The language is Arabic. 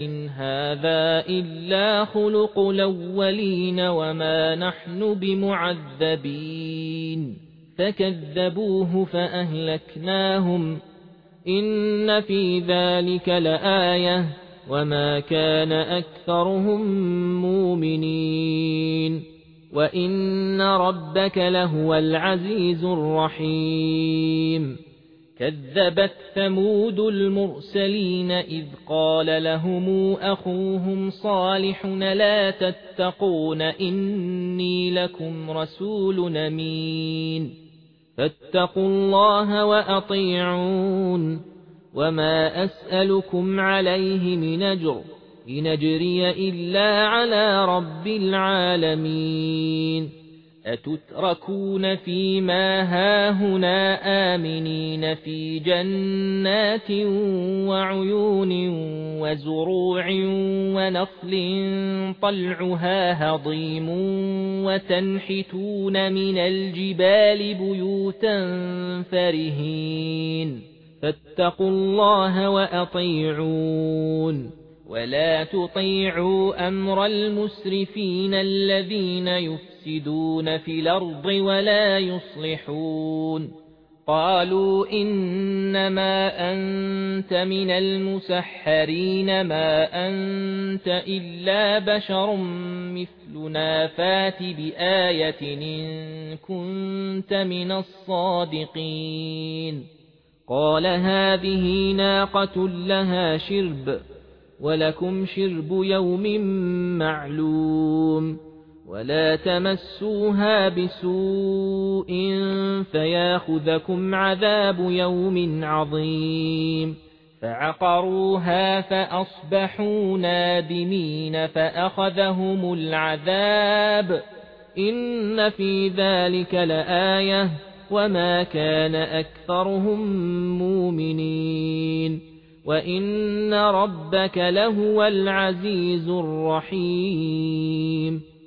إن هذا إلا خلق الأولين وما نحن بمعذبين فكذبوه فأهلكناهم إن في ذلك لآية وما كان أكثرهم مؤمنين وإن ربك لهو العزيز الرحيم كذبت ثمود المرسلين إذ قال لهم أخوهم صالح لا تتقون إني لكم رسول أمين فاتقوا الله وأطيعون وما أسألكم عليه من أجر إن أجري إلا على رب العالمين أتتركون فيما هاهنا آمنين في جنات وعيون وزروع ونخل طلعها هضيم وتنحتون من الجبال بيوتا فرهين فاتقوا الله وأطيعون ولا تطيعوا أمر المسرفين الذين يفسدون في الأرض ولا يصلحون قالوا إنما أنت من المسحرين ما أنت إلا بشر مثلنا فات بآية إن كنت من الصادقين قال هذه ناقة لها شرب ولكم شرب يوم معلوم ولا تمسوها بسوء فياخذكم عذاب يوم عظيم فعقروها فأصبحوا نادمين فأخذهم العذاب إن في ذلك لآية وما كان أكثرهم مؤمنين وإن ربك لهو العزيز الرحيم